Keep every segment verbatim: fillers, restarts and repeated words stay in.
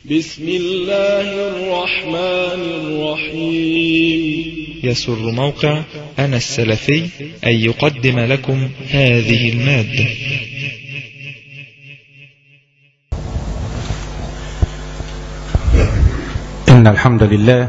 بسم الله الرحمن الرحيم. يسر موقع أنا السلفي أن يقدم لكم هذه المادة. إن الحمد لله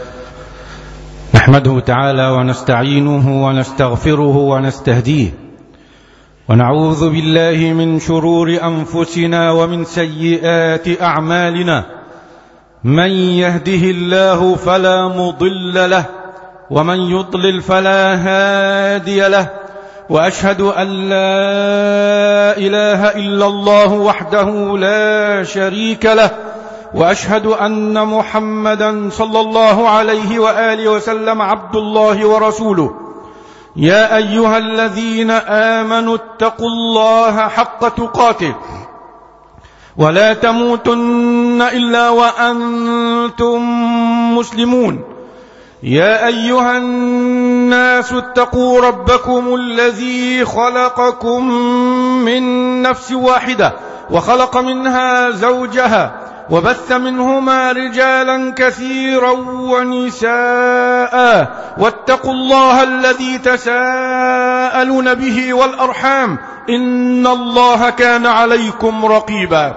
نحمده تعالى ونستعينه ونستغفره ونستهديه، ونعوذ بالله من شرور أنفسنا ومن سيئات أعمالنا. من يهده الله فلا مضل له، ومن يضلل فلا هادي له، وأشهد أن لا إله إلا الله وحده لا شريك له، وأشهد أن محمدا صلى الله عليه وآله وسلم عبد الله ورسوله. يا أيها الذين آمنوا اتقوا الله حق تقاته ولا تموتن إلا وأنتم مسلمون. يا أيها الناس اتقوا ربكم الذي خلقكم من نفس واحدة وخلق منها زوجها وبث منهما رجالا كثيرا ونساء، واتقوا الله الذي تساءلون به والأرحام إن الله كان عليكم رقيبا.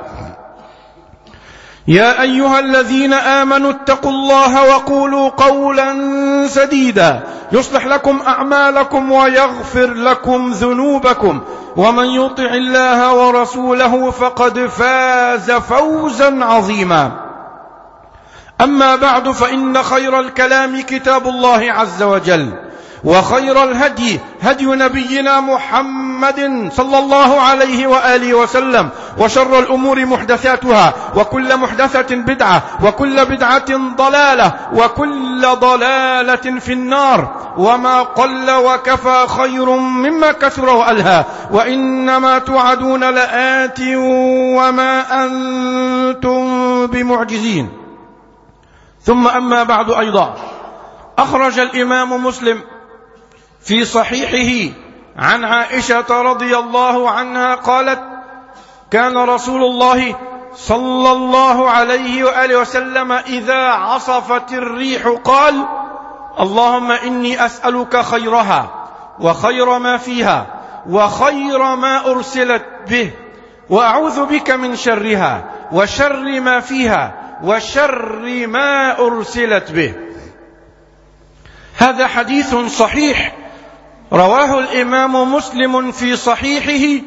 يا أيها الذين آمنوا اتقوا الله وقولوا قولا سديدا يصلح لكم أعمالكم ويغفر لكم ذنوبكم، ومن يطع الله ورسوله فقد فاز فوزا عظيما. أما بعد، فإن خير الكلام كتاب الله عز وجل، وخير الهدي هدي نبينا محمد صلى الله عليه وآله وسلم، وشر الأمور محدثاتها، وكل محدثة بدعة، وكل بدعة ضلالة، وكل ضلالة في النار. وما قل وكفى خير مما كثر وألهى، وإنما توعدون لآت وما أنتم بمعجزين. ثم أما بعد، أيضا أخرج الإمام مسلم في صحيحه عن عائشة رضي الله عنها قالت: كان رسول الله صلى الله عليه وآله وسلم إذا عصفت الريح قال: اللهم إني أسألك خيرها وخير ما فيها وخير ما أرسلت به، وأعوذ بك من شرها وشر ما فيها وشر ما أرسلت به. هذا حديث صحيح رواه الإمام مسلم في صحيحه،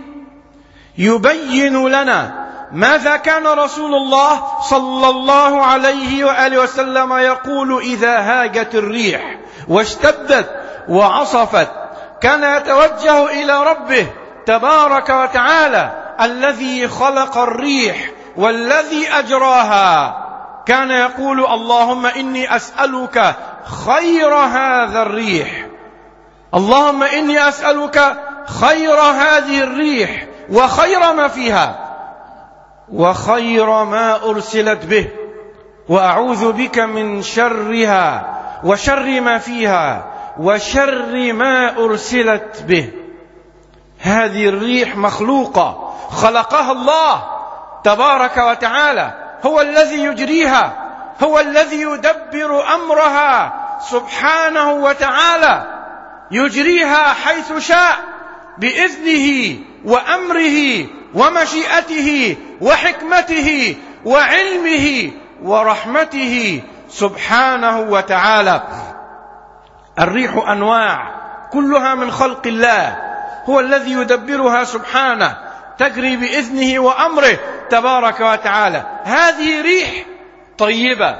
يبين لنا ماذا كان رسول الله صلى الله عليه وآله وسلم يقول إذا هاجت الريح واشتدت وعصفت. كان يتوجه إلى ربه تبارك وتعالى الذي خلق الريح والذي أجراها. كان يقول: اللهم إني أسألك خير هذا الريح، اللهم إني أسألك خير هذه الريح وخير ما فيها وخير ما أرسلت به، وأعوذ بك من شرها وشر ما فيها وشر ما أرسلت به. هذه الريح مخلوقة، خلقها الله تبارك وتعالى، هو الذي يجريها، هو الذي يدبر أمرها سبحانه وتعالى، يجريها حيث شاء بإذنه وأمره ومشيئته وحكمته وعلمه ورحمته سبحانه وتعالى. الريح أنواع كلها من خلق الله، هو الذي يدبرها سبحانه، تجري بإذنه وأمره تبارك وتعالى. هذه ريح طيبة،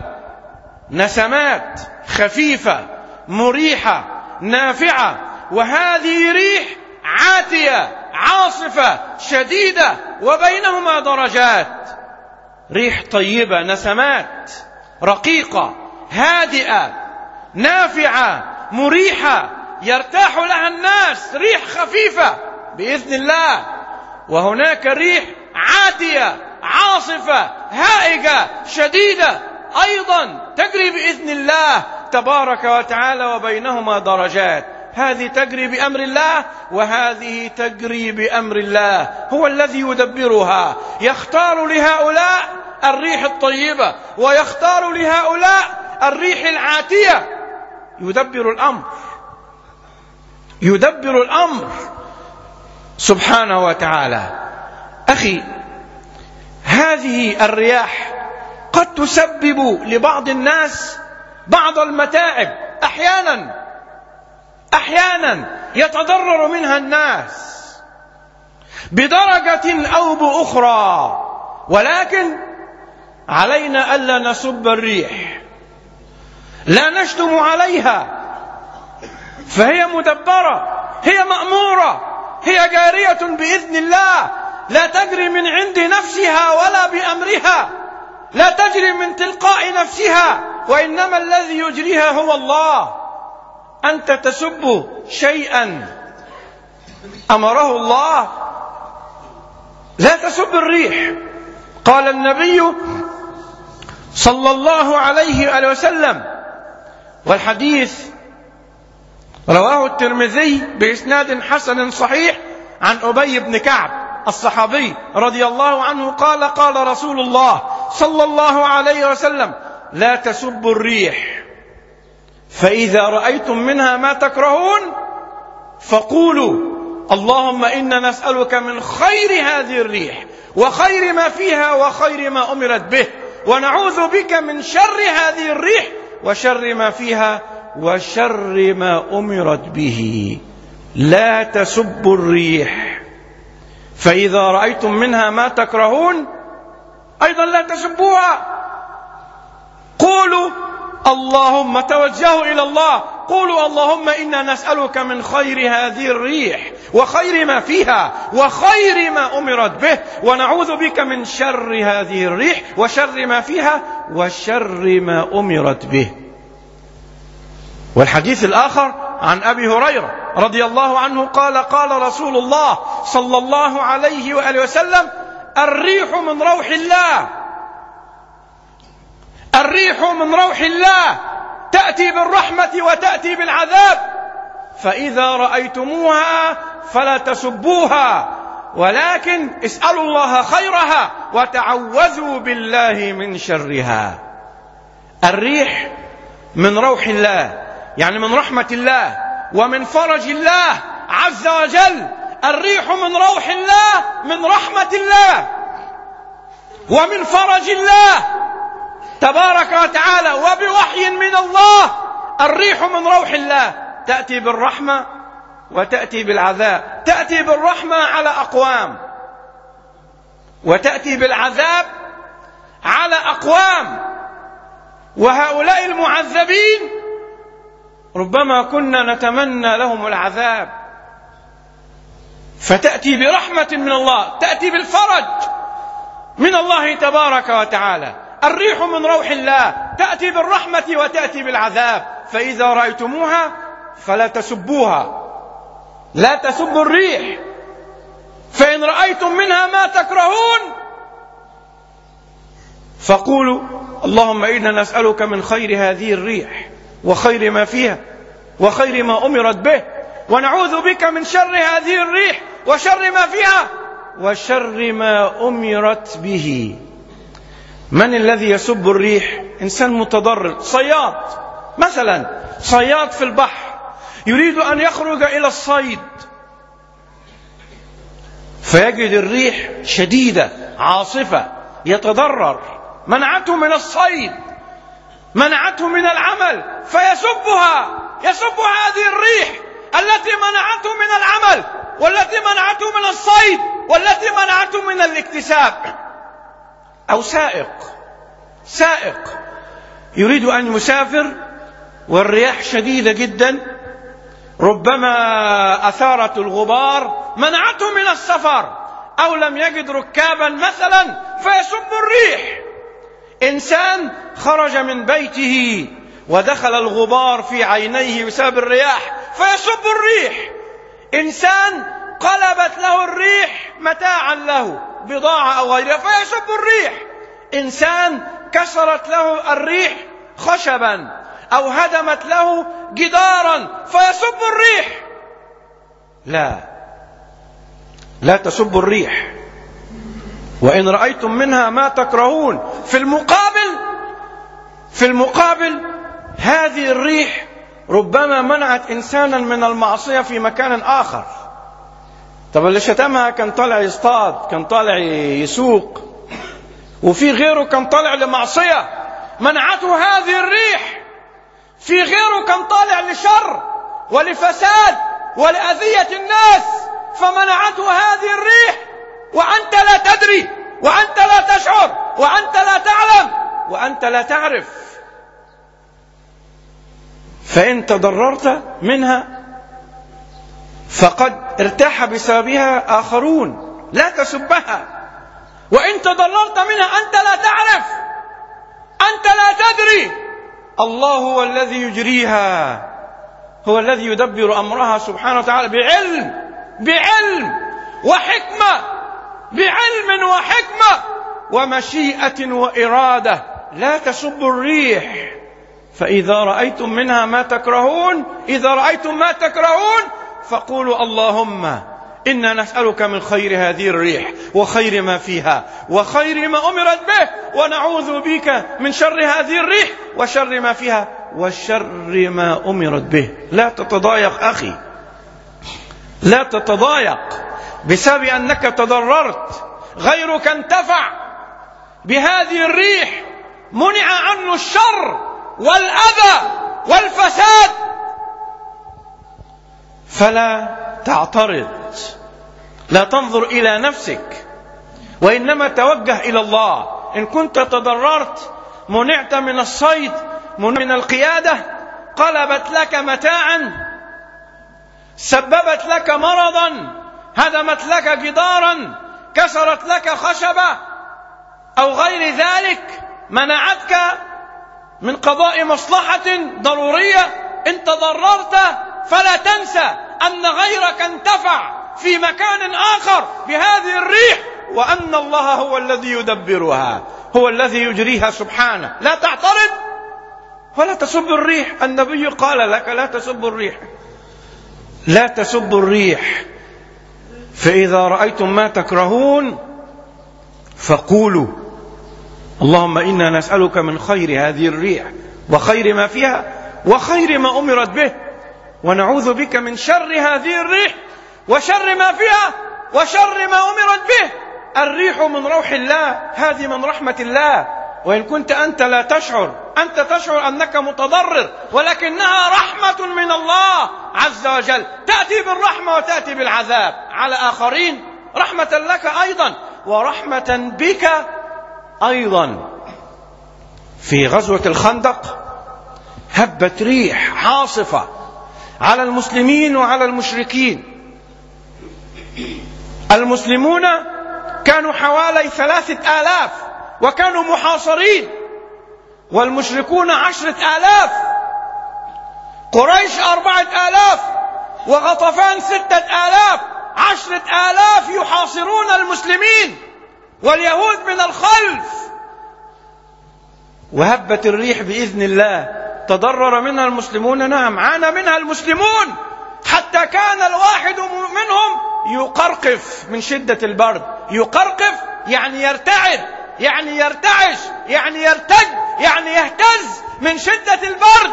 نسمات خفيفة مريحة نافعة، وهذه ريح عاتية عاصفة شديدة وبينهما درجات. ريح طيبة، نسمات رقيقة هادئة نافعة مريحة يرتاح لها الناس، ريح خفيفة بإذن الله. وهناك ريح عاتية عاصفة هائجة شديدة أيضا تجري بإذن الله تبارك وتعالى، وبينهما درجات. هذه تجري بأمر الله وهذه تجري بأمر الله، هو الذي يدبرها، يختار لهؤلاء الريح الطيبة ويختار لهؤلاء الريح العاتية. يدبر الأمر، يدبر الأمر سبحانه وتعالى. أخي، هذه الرياح قد تسبب لبعض الناس بعض المتاعب، أحيانا أحيانا يتضرر منها الناس بدرجة أو بأخرى، ولكن علينا ألا نسب الريح، لا نشتم عليها، فهي مدبرة، هي مأمورة، هي جارية بإذن الله، لا تجري من عند نفسها ولا بأمرها، لا تجري من تلقاء نفسها، وإنما الذي يجريها هو الله. أنت تسب شيئا أمره الله، لا تسب الريح. قال النبي صلى الله عليه وسلم، والحديث رواه الترمذي بإسناد حسن صحيح عن أبي بن كعب الصحابي رضي الله عنه قال: قال رسول الله صلى الله عليه وسلم: لا تسبوا الريح، فإذا رأيتم منها ما تكرهون فقولوا اللهم إنا نسألك من خير هذه الريح وخير ما فيها وخير ما أمرت به، ونعوذ بك من شر هذه الريح وشر ما فيها وشر ما أمرت به. لا تسبوا الريح، فإذا رأيتم منها ما تكرهون أيضا لا تسبوها. قولوا اللهم، توجهوا إلى الله، قولوا اللهم إنا نسألك من خير هذه الريح وخير ما فيها وخير ما أمرت به، ونعوذ بك من شر هذه الريح وشر ما فيها وشر ما أمرت به. والحديث الآخر عن أبي هريرة رضي الله عنه قال: قال رسول الله صلى الله عليه وآله وسلم: الريح من روح الله، الريح من روح الله تأتي بالرحمة وتأتي بالعذاب، فإذا رأيتموها فلا تسبوها، ولكن اسألوا الله خيرها وتعوذوا بالله من شرها. الريح من روح الله، يعني من رحمة الله ومن فرج الله عز وجل. الريح من روح الله، من رحمة الله ومن فرج الله تبارك وتعالى وبوحي من الله. الريح من روح الله تأتي بالرحمة وتأتي بالعذاب، تأتي بالرحمة على أقوام وتأتي بالعذاب على أقوام، وهؤلاء المعذبين ربما كنا نتمنى لهم العذاب، فتأتي برحمة من الله، تأتي بالفرج من الله تبارك وتعالى. الريح من روح الله تأتي بالرحمة وتأتي بالعذاب، فإذا رأيتموها فلا تسبوها، لا تسبوا الريح، فإن رأيتم منها ما تكرهون فقولوا اللهم إنا نسألك من خير هذه الريح وخير ما فيها وخير ما أمرت به، ونعوذ بك من شر هذه الريح وشر ما فيها وشر ما أمرت به. من الذي يسب الريح؟ إنسان متضرر، صياد مثلا، صياد في البحر يريد أن يخرج إلى الصيد، فيجد الريح شديدة عاصفة، يتضرر، منعته من الصيد، منعته من العمل، فيسبها، يسب هذه الريح التي منعته من العمل والتي منعته من الصيد والتي منعته من الاكتساب. أو سائق، سائق يريد أن يسافر والرياح شديدة جدا، ربما أثارت الغبار منعته من السفر، أو لم يجد ركابا مثلا فيسب الريح. إنسان خرج من بيته ودخل الغبار في عينيه بسبب الرياح فيسب الريح. إنسان قلبت له الريح متاعا له، بضاعة أو غيرها، فيسب الريح. إنسان كسرت له الريح خشبا أو هدمت له جدارا فيسب الريح. لا، لا تسب الريح، وإن رأيتم منها ما تكرهون. في المقابل في المقابل هذه الريح ربما منعت إنسانا من المعصية في مكان آخر. طب اللي شتمها كان طالع يصطاد، كان طالع يسوق، وفي غيره كان طالع لمعصية منعته هذه الريح. في غيره كان طالع لشر ولفساد ولأذية الناس فمنعته هذه الريح، وأنت لا تدري، وأنت لا تشعر، وأنت لا تعلم، وأنت لا تعرف. فإن تضررت منها فقد ارتاح بسببها آخرون، لا تسبها. وإن تضررت منها أنت لا تعرف، أنت لا تدري، الله هو الذي يجريها، هو الذي يدبر أمرها سبحانه وتعالى بعلم بعلم وحكمة، بعلم وحكمة ومشيئة وإرادة. لا تسبوا الريح، فإذا رأيتم منها ما تكرهون، إذا رأيتم ما تكرهون فقولوا اللهم إنا نسألك من خير هذه الريح وخير ما فيها وخير ما أمرت به، ونعوذ بك من شر هذه الريح وشر ما فيها وشر ما أمرت به. لا تتضايق أخي، لا تتضايق بسبب أنك تضررت، غيرك انتفع بهذه الريح، منع عنه الشر والأذى والفساد. فلا تعترض، لا تنظر إلى نفسك، وإنما توجه إلى الله. إن كنت تضررت، منعت من الصيد، منعت من القيادة، قلبت لك متاعا، سببت لك مرضا، هدمت لك جدارا، كسرت لك خشبة أو غير ذلك، منعتك من قضاء مصلحة ضرورية، إن تضررت فلا تنسى أن غيرك انتفع في مكان آخر بهذه الريح، وأن الله هو الذي يدبرها، هو الذي يجريها سبحانه. لا تعترض ولا تسب الريح. النبي قال لك لا تسب الريح، لا تسب الريح. فإذا رأيتم ما تكرهون فقولوا اللهم إنا نسألك من خير هذه الريح وخير ما فيها وخير ما أمرت به، ونعوذ بك من شر هذه الريح وشر ما فيها وشر ما أمرت به. الريح من روح الله، هذه من رحمة الله، وإن كنت أنت لا تشعر، أنت تشعر أنك متضرر، ولكنها رحمة من الله عز وجل، تأتي بالرحمة وتأتي بالعذاب على آخرين، رحمة لك أيضا ورحمة بك أيضا. في غزوة الخندق هبت ريح عاصفة على المسلمين وعلى المشركين. المسلمون كانوا حوالي ثلاثة آلاف وكانوا محاصرين، والمشركون عشرة آلاف، قريش أربعة آلاف وغطفان ستة آلاف، عشرة آلاف يحاصرون المسلمين واليهود من الخلف. وهبت الريح بإذن الله، تضرر منها المسلمون، نعم عانى منها المسلمون، حتى كان الواحد منهم يقرقف من شدة البرد. يقرقف يعني يرتعد، يعني يرتعش، يعني يرتج، يعني يهتز من شدة البرد،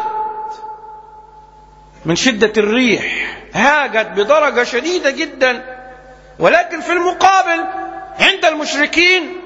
من شدة الريح. هاجت بدرجة شديدة جدا. ولكن في المقابل عند المشركين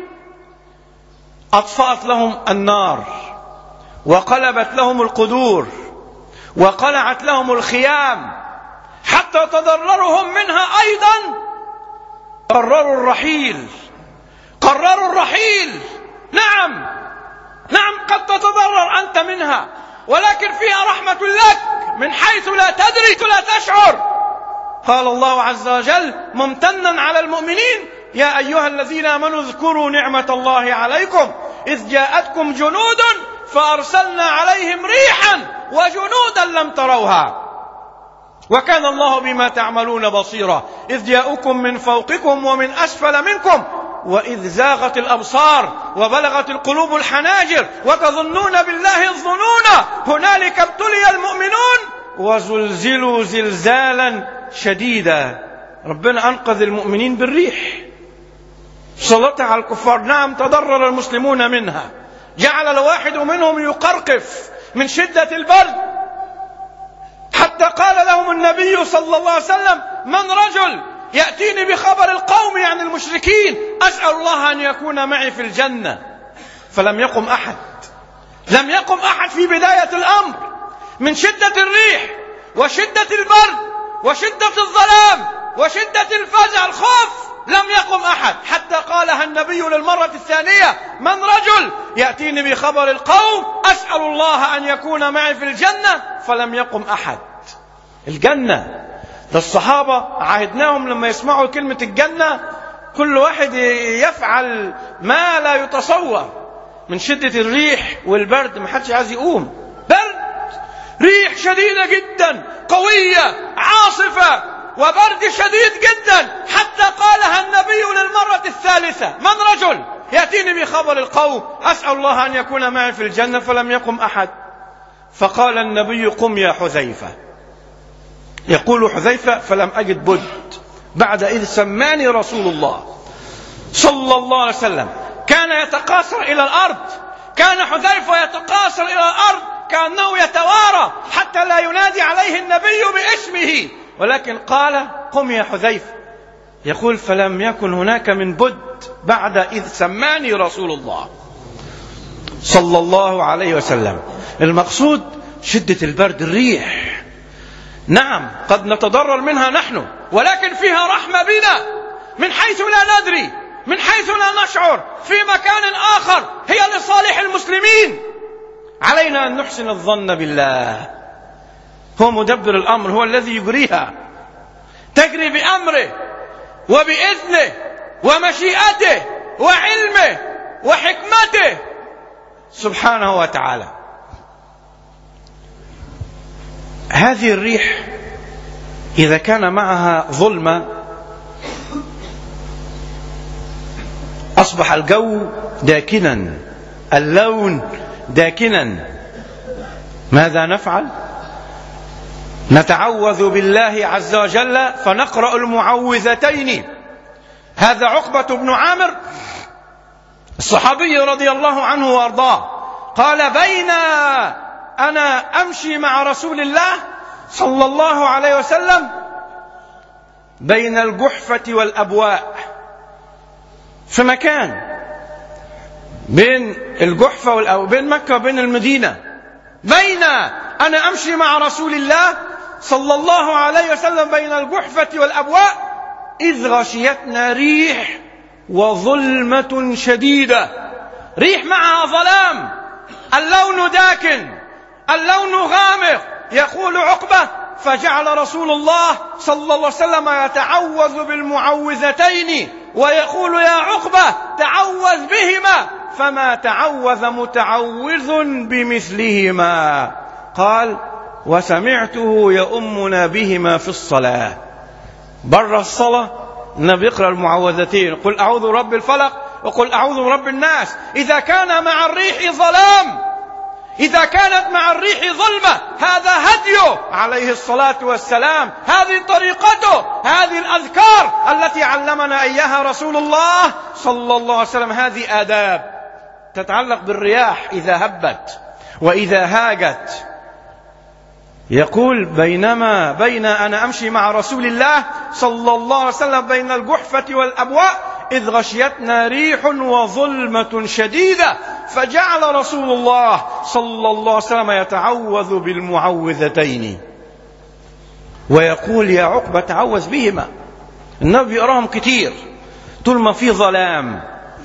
أطفأت لهم النار، وقلبت لهم القدور، وقلعت لهم الخيام، حتى تضررهم منها أيضا. قرروا الرحيل، قرروا الرحيل. نعم نعم قد تتضرر أنت منها، ولكن فيها رحمة لك من حيث لا تدري، لا تشعر. قال الله عز وجل ممتنا على المؤمنين يا أيها الذين آمنوا اذكروا نعمة الله عليكم إذ جاءتكم جنود فأرسلنا عليهم ريحا وجنودا لم تروها وكان الله بما تعملون بصيرا إذ جاءوكم من فوقكم ومن أسفل منكم وإذ زاغت الأبصار وبلغت القلوب الحناجر وتظنون بالله الظنون هنالك ابتلي المؤمنون وزلزلوا زلزالا شديدا. ربنا أنقذ المؤمنين بالريح. سلطها على الكفار. نعم تضرر المسلمون منها، جعل الواحد منهم يقرقف من شدة البرد، حتى قال لهم النبي صلى الله عليه وسلم: من رجل يأتيني بخبر القوم يعني المشركين أسأل الله أن يكون معي في الجنة. فلم يقم أحد، لم يقم أحد في بداية الأمر، من شدة الريح وشدة البرد وشدة الظلام وشدة الفزع الخوف، لم يقم أحد، حتى قالها النبي للمرة الثانية: من رجل يأتيني بخبر القوم أسأل الله أن يكون معي في الجنة. فلم يقم أحد. الجنة ده الصحابة عهدناهم لما يسمعوا كلمة الجنة كل واحد يفعل ما لا يتصور. من شدة الريح والبرد ما حدش عايز يقوم، برد، ريح شديدة جدا قوية عاصفة وبرد شديد جدا، حتى قالها النبي للمرة الثالثة: من رجل يأتيني بخبر القوم أسأل الله أن يكون معي في الجنة. فلم يقم أحد. فقال النبي: قم يا حذيفة. يقول حذيفة: فلم أجد بد بعد إذ سماني رسول الله صلى الله عليه وسلم. كان يتقاصر إلى الأرض، كان حذيفة يتقاصر إلى الأرض كأنه يتوارى حتى لا ينادي عليه النبي باسمه، ولكن قال: قم يا حذيفة. يقول: فلم يكن هناك من بد بعد إذ سماني رسول الله صلى الله عليه وسلم. المقصود شدة البرد، الريح. نعم قد نتضرر منها نحن، ولكن فيها رحمة بنا من حيث لا ندري، من حيث لا نشعر، في مكان آخر هي لصالح المسلمين. علينا أن نحسن الظن بالله، هو مدبر الأمر، هو الذي يجريها، تجري بأمره وبإذنه ومشيئته وعلمه وحكمته سبحانه وتعالى. هذه الريح إذا كان معها ظلمة أصبح الجو داكنا، اللون داكنا، ماذا نفعل؟ نتعوذ بالله عز وجل فنقرأ المعوذتين. هذا عقبة بن عامر الصحابي رضي الله عنه وارضاه قال: بين أنا أمشي مع رسول الله صلى الله عليه وسلم بين الجحفة والأبواء، في مكان بين الجحفة والأبواء، بين مكة وبين المدينة، بين أنا أمشي مع رسول الله صلى الله عليه وسلم بين الجحفة والأبواء إذ غشيتنا ريح وظلمة شديدة. ريح معها ظلام، اللون داكن، اللون غامق. يقول عقبة: فجعل رسول الله صلى الله عليه وسلم يتعوذ بالمعوذتين ويقول: يا عقبة تعوذ بهما، فما تعوذ متعوذ بمثلهما. قال: وسمعته يؤمنا بهما في الصلاة. بر الصلاة النبي يقرأ المعوذتين، قل أعوذ برب الفلق وقل أعوذ برب الناس. إذا كان مع الريح ظلام، إذا كانت مع الريح ظلمة، هذا هديه عليه الصلاة والسلام، هذه طريقته، هذه الأذكار التي علمنا إياها رسول الله صلى الله عليه وسلم. هذه آداب تتعلق بالرياح إذا هبت وإذا هاجت. يقول: بينما بين أنا أمشي مع رسول الله صلى الله عليه وسلم بين الجحفة والأبواء إذ غشيتنا ريح وظلمة شديدة، فجعل رسول الله صلى الله عليه وسلم يتعوذ بالمعوذتين ويقول: يا عقبة تعوذ بهما. النبي يقراهم كتير طول ما في ظلام.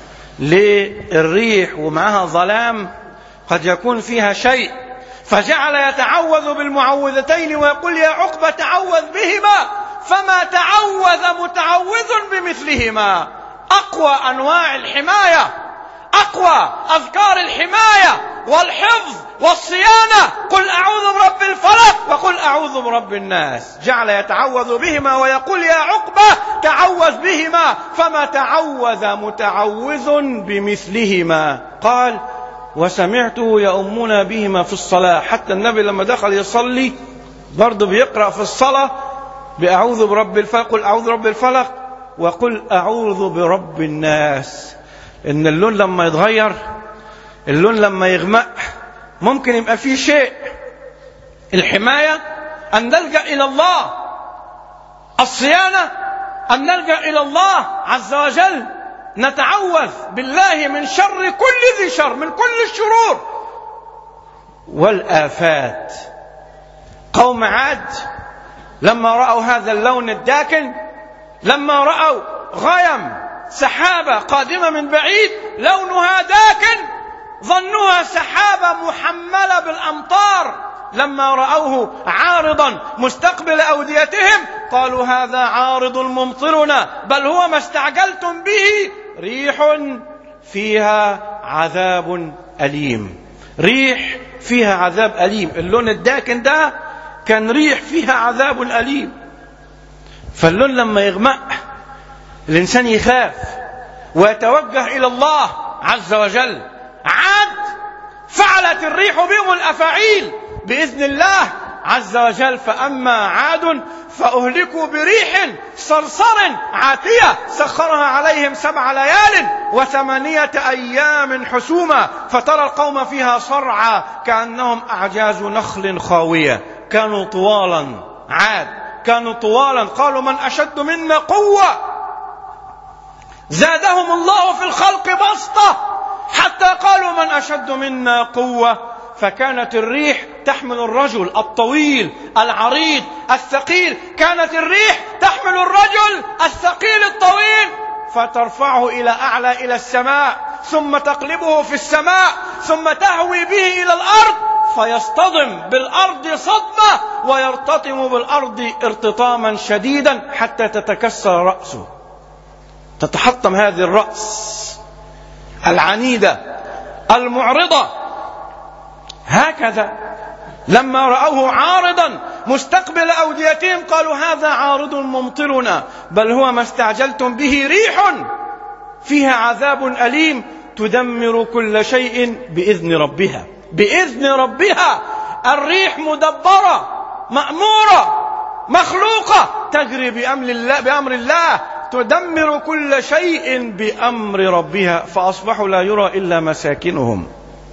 للريح ومعها ظلام قد يكون فيها شيء، فجعل يتعوذ بالمعوذتين ويقول: يا عقبة تعوذ بهما، فما تعوذ متعوذ بمثلهما. أقوى أنواع الحماية، أقوى أذكار الحماية والحفظ والصيانة، قل أعوذ برب الفلق وقل أعوذ برب الناس. جعل يتعوذ بهما ويقول: يا عقبة تعوذ بهما، فما تعوذ متعوذ بمثلهما. قال: وسمعته يؤمنا بهما في الصلاة. حتى النبي لما دخل يصلي برضه بيقرأ في الصلاة بأعوذ برب الفلق، قل أعوذ برب الفلق وقل أعوذ برب الناس. إن اللون لما يتغير، اللون لما يغمق، ممكن يبقى فيه شيء. الحماية أن نلجأ إلى الله، الصيانة أن نلجأ إلى الله عز وجل، نتعوذ بالله من شر كل ذي شر، من كل الشرور والآفات. قوم عاد لما رأوا هذا اللون الداكن، لما رأوا غيم سحابة قادمة من بعيد لونها داكن، ظنوها سحابة محملة بالأمطار، لما رأوه عارضا مستقبل أوديتهم قالوا هذا عارض ممطرنا، بل هو ما استعجلتم به، ريح فيها عذاب أليم. ريح فيها عذاب أليم. اللون الداكن ده كان ريح فيها عذاب أليم. فاللون لما يغمق الإنسان يخاف ويتوجه إلى الله عز وجل. عاد فعلت الريح بهم الأفاعيل بإذن الله عز وجل. فأما عاد فأهلكوا بريح صرصر عاتية سخرها عليهم سبع ليال وثمانية أيام حسوما فترى القوم فيها صرعى كأنهم أعجاز نخل خاوية. كانوا طوالا، عاد كانوا طوالا. قالوا من أشد منا قوة، زادهم الله في الخلق بسطة حتى قالوا من أشد منا قوة. فكانت الريح تحمل الرجل الطويل العريض الثقيل، كانت الريح تحمل الرجل الثقيل الطويل فترفعه إلى أعلى إلى السماء، ثم تقلبه في السماء، ثم تهوي به إلى الأرض فيصطدم بالأرض صدمة ويرتطم بالأرض ارتطاما شديدا حتى تتكسر رأسه، تتحطم هذه الرأس العنيدة المعرضة. هكذا لما رأوه عارضا مستقبل أوديتهم قالوا هذا عارض ممطرنا، بل هو ما استعجلتم به، ريح فيها عذاب أليم تدمر كل شيء بإذن ربها. بإذن ربها. الريح مدبرة مأمورة مخلوقة تجري بأمر الله, بأمر الله تدمر كل شيء بأمر ربها. فأصبحوا لا يرى إلا مساكنهم.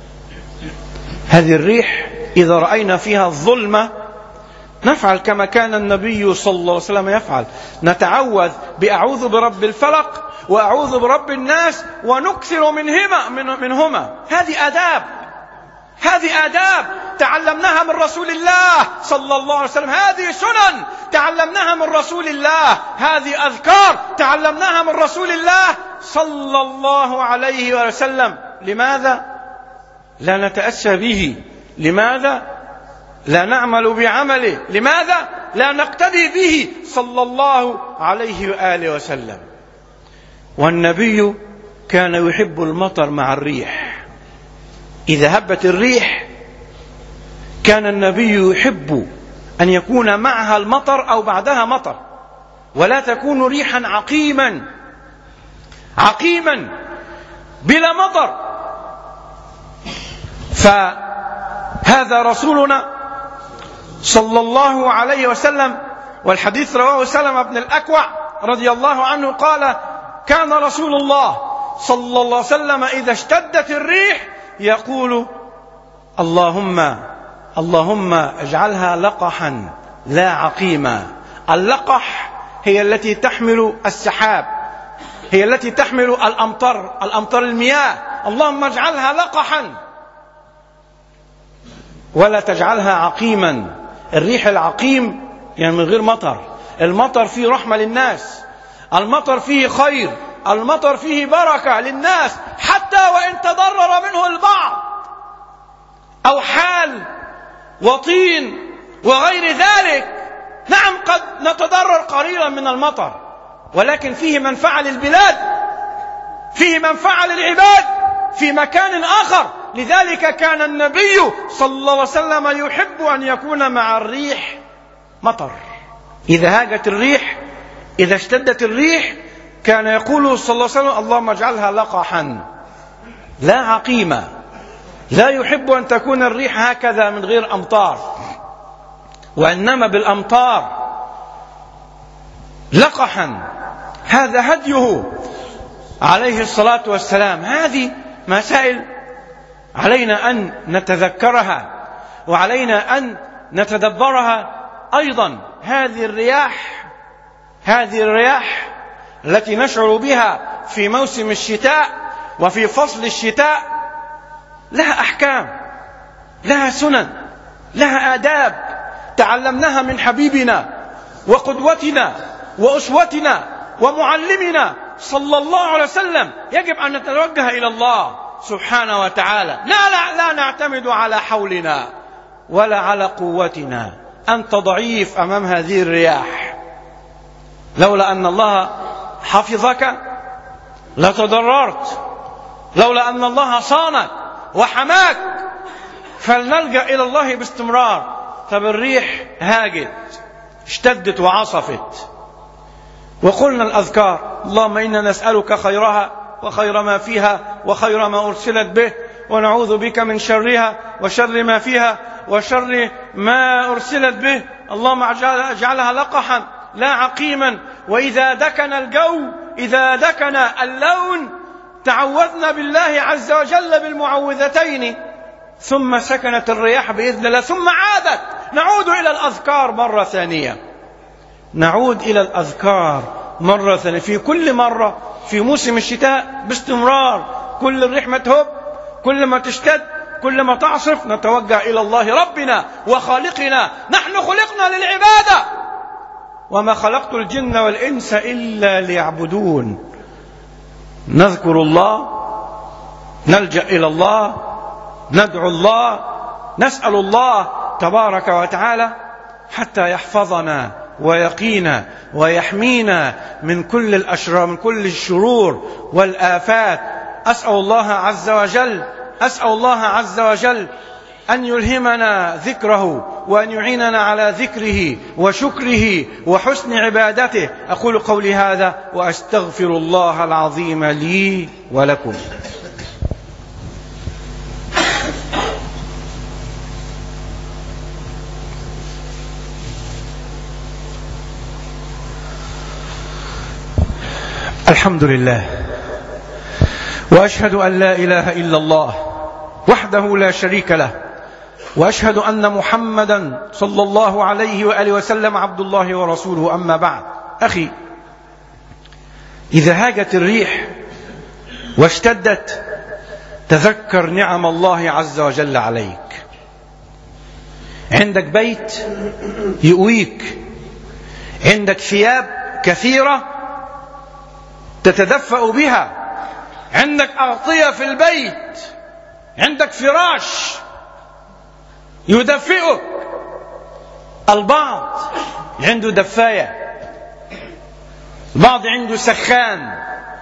هذه الريح إذا رأينا فيها الظلمة نفعل كما كان النبي صلى الله عليه وسلم يفعل، نتعوذ بأعوذ برب الفلق وأعوذ برب الناس ونكثر منهما, من منهما. هذه آداب، هذه آداب تعلمناها من رسول الله صلى الله عليه وسلم. هذه سنن تعلمناها من رسول الله. هذه أذكار تعلمناها من رسول الله صلى الله عليه وسلم. لماذا لا نتأسى به؟ لماذا لا نعمل بعمله؟ لماذا لا نقتدي به صلى الله عليه وآله وسلم؟ والنبي كان يحب المطر مع الريح. إذا هبت الريح كان النبي يحب أن يكون معها المطر أو بعدها مطر، ولا تكون ريحا عقيما عقيما بلا مطر. فهذا رسولنا صلى الله عليه وسلم. والحديث رواه سلمة بن الأكوع رضي الله عنه قال كان رسول الله صلى الله عليه وسلم إذا اشتدت الريح يقول اللهم اللهم اجعلها لقحا لا عقيما. اللقح هي التي تحمل السحاب، هي التي تحمل الأمطار، الأمطار المياه. اللهم اجعلها لقحا ولا تجعلها عقيما. الريح العقيم يعني من غير مطر. المطر فيه رحمة للناس، المطر فيه خير، المطر فيه بركة للناس، حتى وإن تضرر منه البعض أو حال وطين وغير ذلك. نعم قد نتضرر قليلا من المطر، ولكن فيه منفعة للبلاد، فيه منفعة للعباد في مكان آخر. لذلك كان النبي صلى الله عليه وسلم يحب أن يكون مع الريح مطر. إذا هاجت الريح، إذا اشتدت الريح، كان يقول صلى الله عليه وسلم اللهم اجعلها لقحا لا عقيمة. لا يحب أن تكون الريح هكذا من غير أمطار، وإنما بالأمطار. لقحا هذا هديه عليه الصلاة والسلام. هذه مسائل علينا أن نتذكرها وعلينا أن نتدبرها أيضا. هذه الرياح هذه الرياح التي نشعر بها في موسم الشتاء وفي فصل الشتاء لها أحكام، لها سنن، لها آداب تعلمناها من حبيبنا وقدوتنا وأسوتنا ومعلمنا صلى الله عليه وسلم. يجب أن نتوجه إلى الله سبحانه وتعالى. لا, لا, لا نعتمد على حولنا ولا على قوتنا. أنت ضعيف أمام هذه الرياح. لولا أن الله حفظك لتضررت، لولا أن الله صانك وحماك. فلنلجأ إلى الله باستمرار. طب الريح هاجت، اشتدت وعصفت، وقلنا الأذكار: اللهم إنا نسألك خيرها وخير ما فيها وخير ما أرسلت به، ونعوذ بك من شرها وشر ما فيها وشر ما أرسلت به. اللهم اجعلها لقحا لا عقيما، وإذا دكن الجو إذا دكن اللون تعوذنا بالله عز وجل بالمعوذتين. ثم سكنت الرياح بإذن الله، ثم عادت. نعود إلى الأذكار مرة ثانية، نعود إلى الأذكار مرة ثانية في كل مرة في موسم الشتاء باستمرار. كل الريح ما تهب، كل ما تشتد، كل ما تعصف، نتوجه إلى الله ربنا وخالقنا. نحن خلقنا للعبادة، وما خلقت الجن والإنس إلا ليعبدون. نذكر الله، نلجأ إلى الله، ندعو الله، نسأل الله تبارك وتعالى حتى يحفظنا ويقينا ويحمينا من كل الأشرار، من كل الشرور والآفات. أسأل الله عز وجل أسأل الله عز وجل أن يلهمنا ذكره وأن يعيننا على ذكره وشكره وحسن عبادته. أقول قولي هذا وأستغفر الله العظيم لي ولكم. الحمد لله، وأشهد أن لا إله إلا الله وحده لا شريك له، وأشهد أن محمدا صلى الله عليه وآله وسلم عبد الله ورسوله. أما بعد، أخي، إذا هاجت الريح واشتدت تذكر نعم الله عز وجل عليك. عندك بيت يؤويك، عندك ثياب كثيرة تتدفأ بها، عندك أغطية في البيت، عندك فراش يدفئك. البعض عنده دفاية، البعض عنده سخان.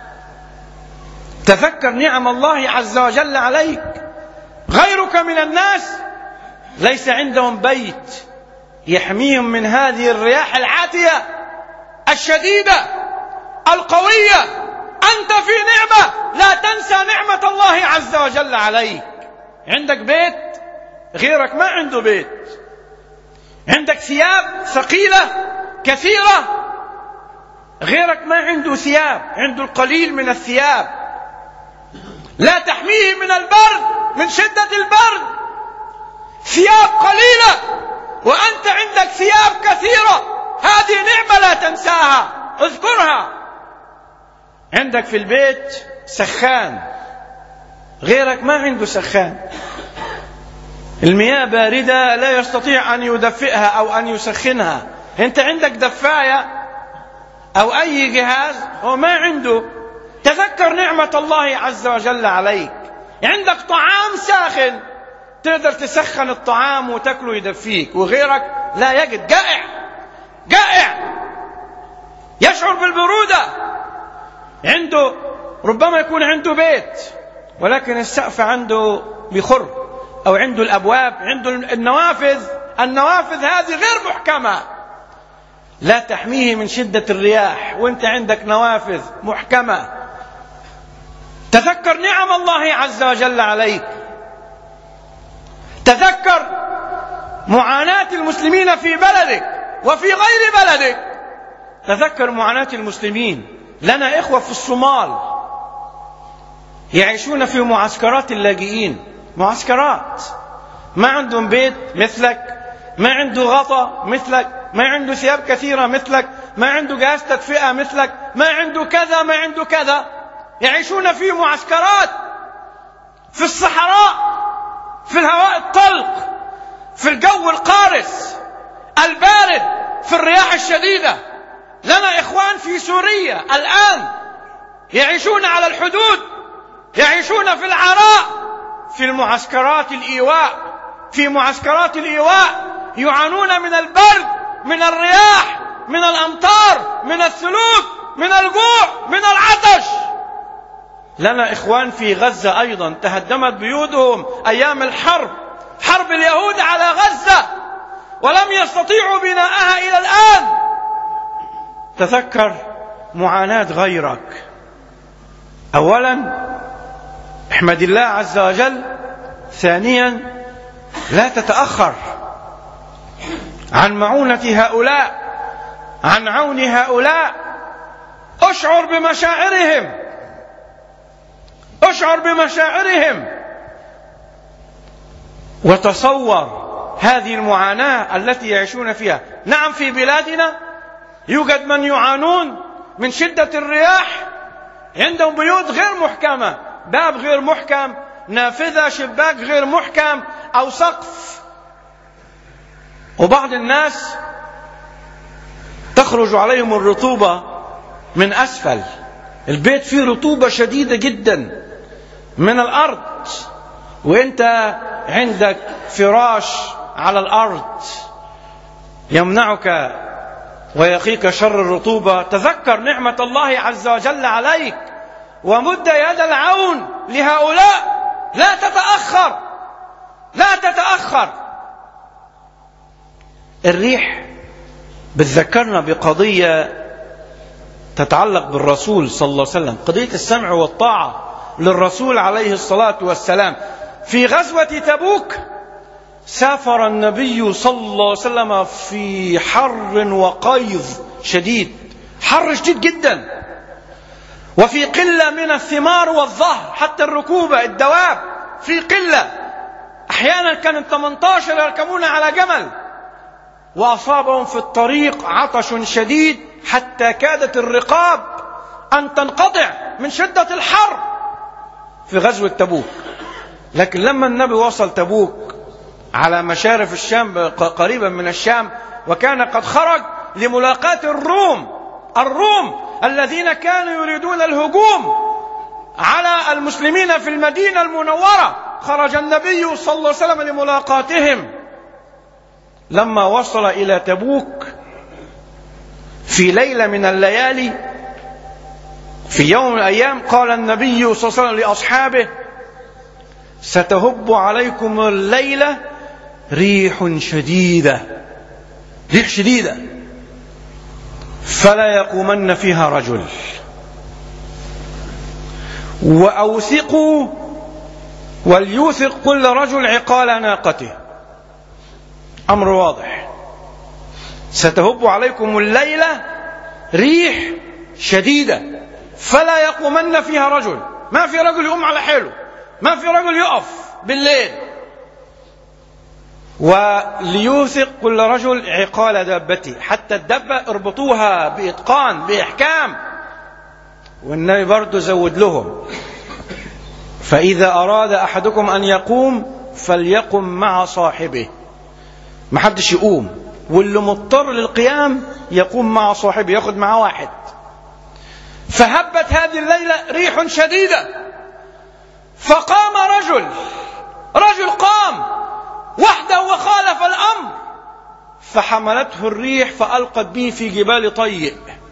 تذكر نعم الله عز وجل عليك. غيرك من الناس ليس عندهم بيت يحميهم من هذه الرياح العاتية الشديدة القوية. أنت في نعمة، لا تنسى نعمة الله عز وجل عليك. عندك بيت، غيرك ما عنده بيت. عندك ثياب ثقيلة كثيرة، غيرك ما عنده ثياب، عنده القليل من الثياب. لا تحميه من البرد، من شدة البرد. ثياب قليلة وأنت عندك ثياب كثيرة. هذه نعمة لا تنساها، اذكرها. عندك في البيت سخان، غيرك ما عنده سخان. المياه باردة لا يستطيع أن يدفئها أو أن يسخنها. أنت عندك دفاية أو أي جهاز هو ما عنده. تذكر نعمة الله عز وجل عليك. عندك طعام ساخن تقدر تسخن الطعام وتاكله يدفيك، وغيرك لا يجد، جائع جائع يشعر بالبرودة. عنده ربما يكون عنده بيت ولكن السقف عنده بخر، أو عنده الأبواب، عنده النوافذ النوافذ هذه غير محكمة، لا تحميه من شدة الرياح، وانت عندك نوافذ محكمة. تذكر نعم الله عز وجل عليك. تذكر معاناة المسلمين في بلدك وفي غير بلدك. تذكر معاناة المسلمين لنا إخوة في الصومال يعيشون في معسكرات اللاجئين، معسكرات، ما عندهم بيت مثلك، ما عنده غطاء مثلك، ما عنده ثياب كثيرة مثلك، ما عنده جهاز تدفئة مثلك، ما عنده كذا، ما عنده كذا، يعيشون في معسكرات في الصحراء، في الهواء الطلق، في الجو القارس البارد، في الرياح الشديدة. لنا إخوان في سوريا الآن يعيشون على الحدود، يعيشون في العراء، في المعسكرات الإيواء، في معسكرات الإيواء يعانون من البرد، من الرياح، من الأمطار، من الثلوج، من الجوع، من العطش. لنا إخوان في غزة أيضا تهدمت بيوتهم أيام الحرب، حرب اليهود على غزة، ولم يستطيعوا بناءها إلى الآن. تذكر معاناة غيرك. أولا احمد الله عز وجل. ثانيا لا تتأخر عن معونة هؤلاء، عن عون هؤلاء. اشعر بمشاعرهم، اشعر بمشاعرهم، وتصور هذه المعاناة التي يعيشون فيها. نعم في بلادنا يوجد من يعانون من شدة الرياح، عندهم بيوت غير محكمة، باب غير محكم، نافذة، شباك غير محكم أو سقف. وبعض الناس تخرج عليهم الرطوبة من أسفل البيت، فيه رطوبة شديدة جدا من الأرض، وإنت عندك فراش على الأرض يمنعك ويقيك شر الرطوبة. تذكر نعمة الله عز وجل عليك ومد يد العون لهؤلاء. لا تتأخر، لا تتأخر. الريح بتذكرنا بقضية تتعلق بالرسول صلى الله عليه وسلم، قضية السمع والطاعة للرسول عليه الصلاة والسلام. في غزوة تبوك سافر النبي صلى الله عليه وسلم في حر وقيظ شديد، حر شديد جدا، وفي قلة من الثمار والظهر، حتى الركوبة الدواب في قلة، أحيانا كانت ثمانية عشر يركبون على جمل. وأصابهم في الطريق عطش شديد حتى كادت الرقاب أن تنقطع من شدة الحر في غزوة تبوك. لكن لما النبي وصل تبوك على مشارف الشام قريبا من الشام، وكان قد خرج لملاقاة الروم، الروم الذين كانوا يريدون الهجوم على المسلمين في المدينة المنورة، خرج النبي صلى الله عليه وسلم لملاقاتهم. لما وصل إلى تبوك في ليلة من الليالي، في يوم من الأيام، قال النبي صلى الله عليه وسلم لأصحابه: ستهب عليكم الليلة ريح شديدة، ريح شديدة، فلا يقومن فيها رجل، وأوثقوا وليوثق كل رجل عقال ناقته. أمر واضح، ستهب عليكم الليلة ريح شديدة فلا يقومن فيها رجل. ما في رجل يقوم على حاله، ما في رجل يقف بالليل. وليوثق كل رجل عقال دابته، حتى الدابة اربطوها بإتقان بإحكام. والنبي برضو زود لهم: فإذا أراد أحدكم أن يقوم فليقم مع صاحبه، ما حدش يقوم، واللي مضطر للقيام يقوم مع صاحبه، ياخد معاه واحد. فهبت هذه الليلة ريح شديدة، فقام رجل، رجل قام وحده وخالف الأمر، فحملته الريح فألقت به في جبال طيء.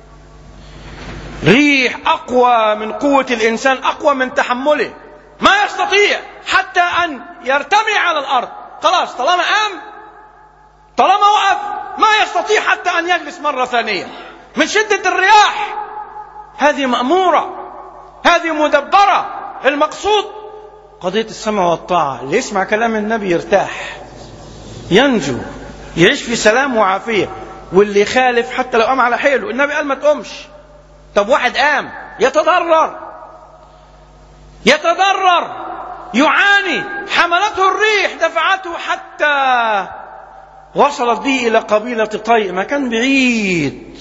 ريح أقوى من قوة الإنسان، أقوى من تحمله، ما يستطيع حتى أن يرتمي على الأرض. خلاص، طالما قام، طالما وقف، ما يستطيع حتى أن يجلس مرة ثانية من شدة الرياح. هذه مأمورة، هذه مدبرة. المقصود قضية السمع والطاعة. اللي يسمع كلام النبي يرتاح، ينجو، يعيش في سلام وعافية. واللي يخالف حتى لو قام على حيله، النبي قال ما تقومش، طب واحد قام يتضرر يتضرر يعاني، حملته الريح دفعته حتى وصلت به إلى قبيلة طيء، مكان بعيد،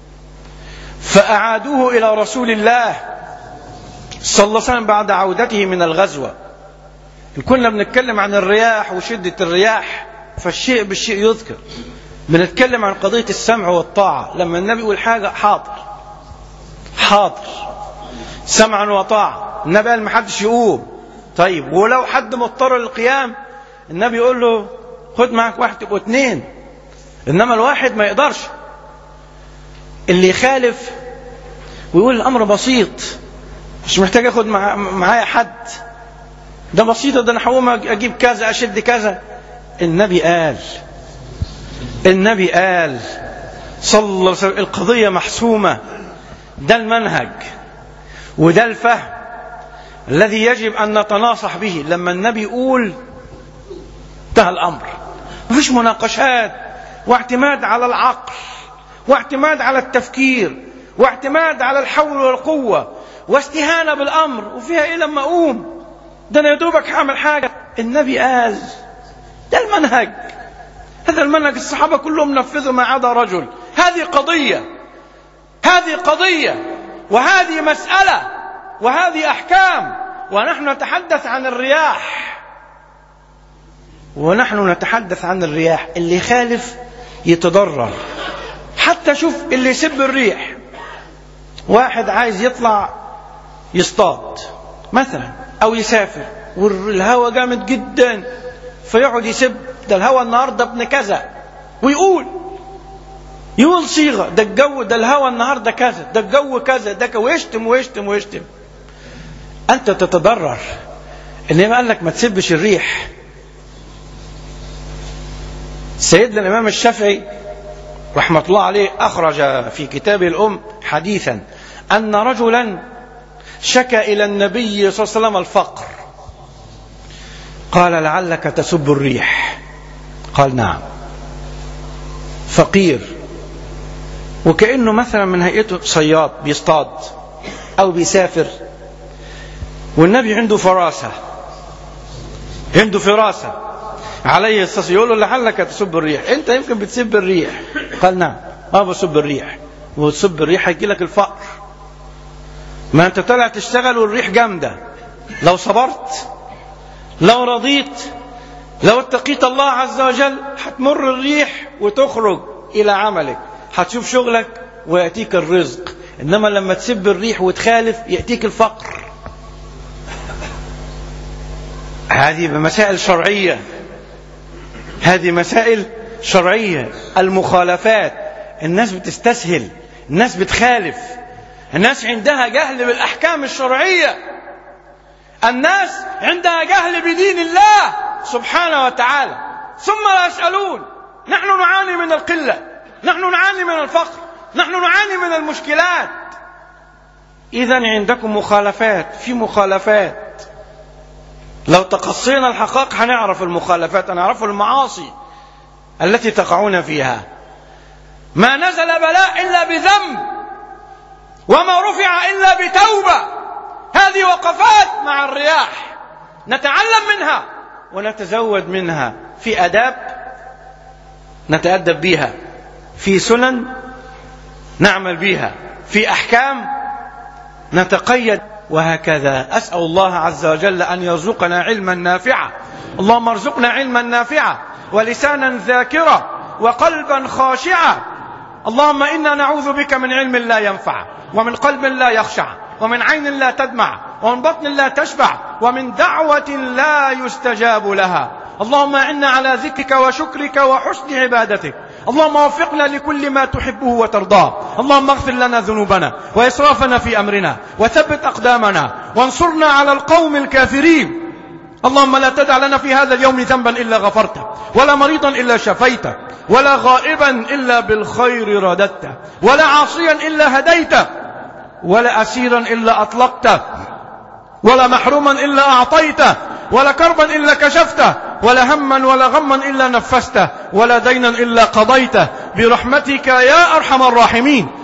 فأعادوه إلى رسول الله صلى الله عليه وسلم بعد عودته من الغزوة. كنا بنتكلم عن الرياح وشدة الرياح، فالشيء بالشيء يذكر. بنتكلم عن قضية السمع والطاعة، لما النبي يقول حاجة حاضر حاضر سمعا وطاعة. النبي قال محدش يقوم. طيب ولو حد مضطر للقيام النبي يقول له خد معك واحد تبقوا اتنين، انما الواحد ما يقدرش. اللي يخالف ويقول الامر بسيط مش محتاج اخد مع... معايا حد، ده بسيطة، ده انا هقوم اجيب كذا اشد كذا. النبي قال النبي قال صلى الله عليه وسلم القضية محسومة. ده المنهج وده الفهم الذي يجب أن نتناصح به. لما النبي يقول انتهى الأمر، مفيش مناقشات واعتماد على العقل واعتماد على التفكير واعتماد على الحول والقوة واستهانة بالأمر وفيها إيه لما أقوم، ده أنا يدوبك هعمل حاجة. النبي قال ده المنهج، هذا المنهج الصحابة كلهم نفذوا ما عدا رجل. هذه قضية هذه قضية وهذه مسألة وهذه أحكام، ونحن نتحدث عن الرياح ونحن نتحدث عن الرياح. اللي يخالف يتضرر. حتى شوف اللي يسب الريح، واحد عايز يطلع يصطاد مثلا أو يسافر والهواء جامد جدا، فيقعد يسب ده الهواء النهاردة ابن كذا، ويقول يقول صيغة ده الجو ده الهواء النهاردة كذا، ده الجو كذا، ده ويشتم ويشتم ويشتم. أنت تتضرر. إنما قال لك ما تسبش الريح. سيدنا الإمام الشافعي رحمة الله عليه أخرج في كتابه الأم حديثا أن رجلا شكى إلى النبي صلى الله عليه وسلم الفقر، قال لعلك تسب الريح. قال نعم. فقير وكأنه مثلا من هيئته صياد بيصطاد أو بيسافر، والنبي عنده فراسة عنده فراسة عليه الصلاة والسلام، يقول له لعلك تسب الريح، أنت يمكن بتسب الريح. قال نعم ما بسب الريح. وتسب الريح هيجي لك الفقر. ما أنت طلع تشتغل والريح جامدة، لو صبرت لو رضيت لو اتقيت الله عز وجل هتمر الريح وتخرج إلى عملك، هتشوف شغلك ويأتيك الرزق. إنما لما تسب الريح وتخالف يأتيك الفقر. هذه مسائل شرعية، هذه مسائل شرعية. المخالفات الناس بتستسهل، الناس بتخالف، الناس عندها جهل بالأحكام الشرعية، الناس عندها جهل بدين الله سبحانه وتعالى، ثم لا يسألون. نحن نعاني من القلة، نحن نعاني من الفقر، نحن نعاني من المشكلات. إذن عندكم مخالفات، في مخالفات. لو تقصينا الحقائق هنعرف المخالفات، هنعرف المعاصي التي تقعون فيها. ما نزل بلاء إلا بذنب، وما رفع إلا بتوبة. هذه وقفات مع الرياح نتعلم منها ونتزود منها، في أداب نتأدب بها، في سنن نعمل بها، في أحكام نتقيد، وهكذا. أسأل الله عز وجل أن يرزقنا علما نافعا. اللهم ارزقنا علما نافعا ولسانا ذاكرا وقلبا خاشعا. اللهم إنا نعوذ بك من علم لا ينفع، ومن قلب لا يخشع، ومن عين لا تدمع، ومن بطن لا تشبع، ومن دعوة لا يستجاب لها. اللهم إنا على ذكرك وشكرك وحسن عبادتك. اللهم وفقنا لكل ما تحبه وترضاه. اللهم اغفر لنا ذنوبنا وإسرافنا في أمرنا، وثبت أقدامنا، وانصرنا على القوم الكافرين. اللهم لا تدع لنا في هذا اليوم ذنبا إلا غفرته، ولا مريضا إلا شفيته، ولا غائبا إلا بالخير رددته، ولا عاصيا إلا هديته، ولا أسيرا إلا أطلقته، ولا محروما إلا أعطيته، ولا كربا إلا كشفته، ولا هما ولا غما إلا نفسته، ولا دينا إلا قضيته، برحمتك يا أرحم الراحمين.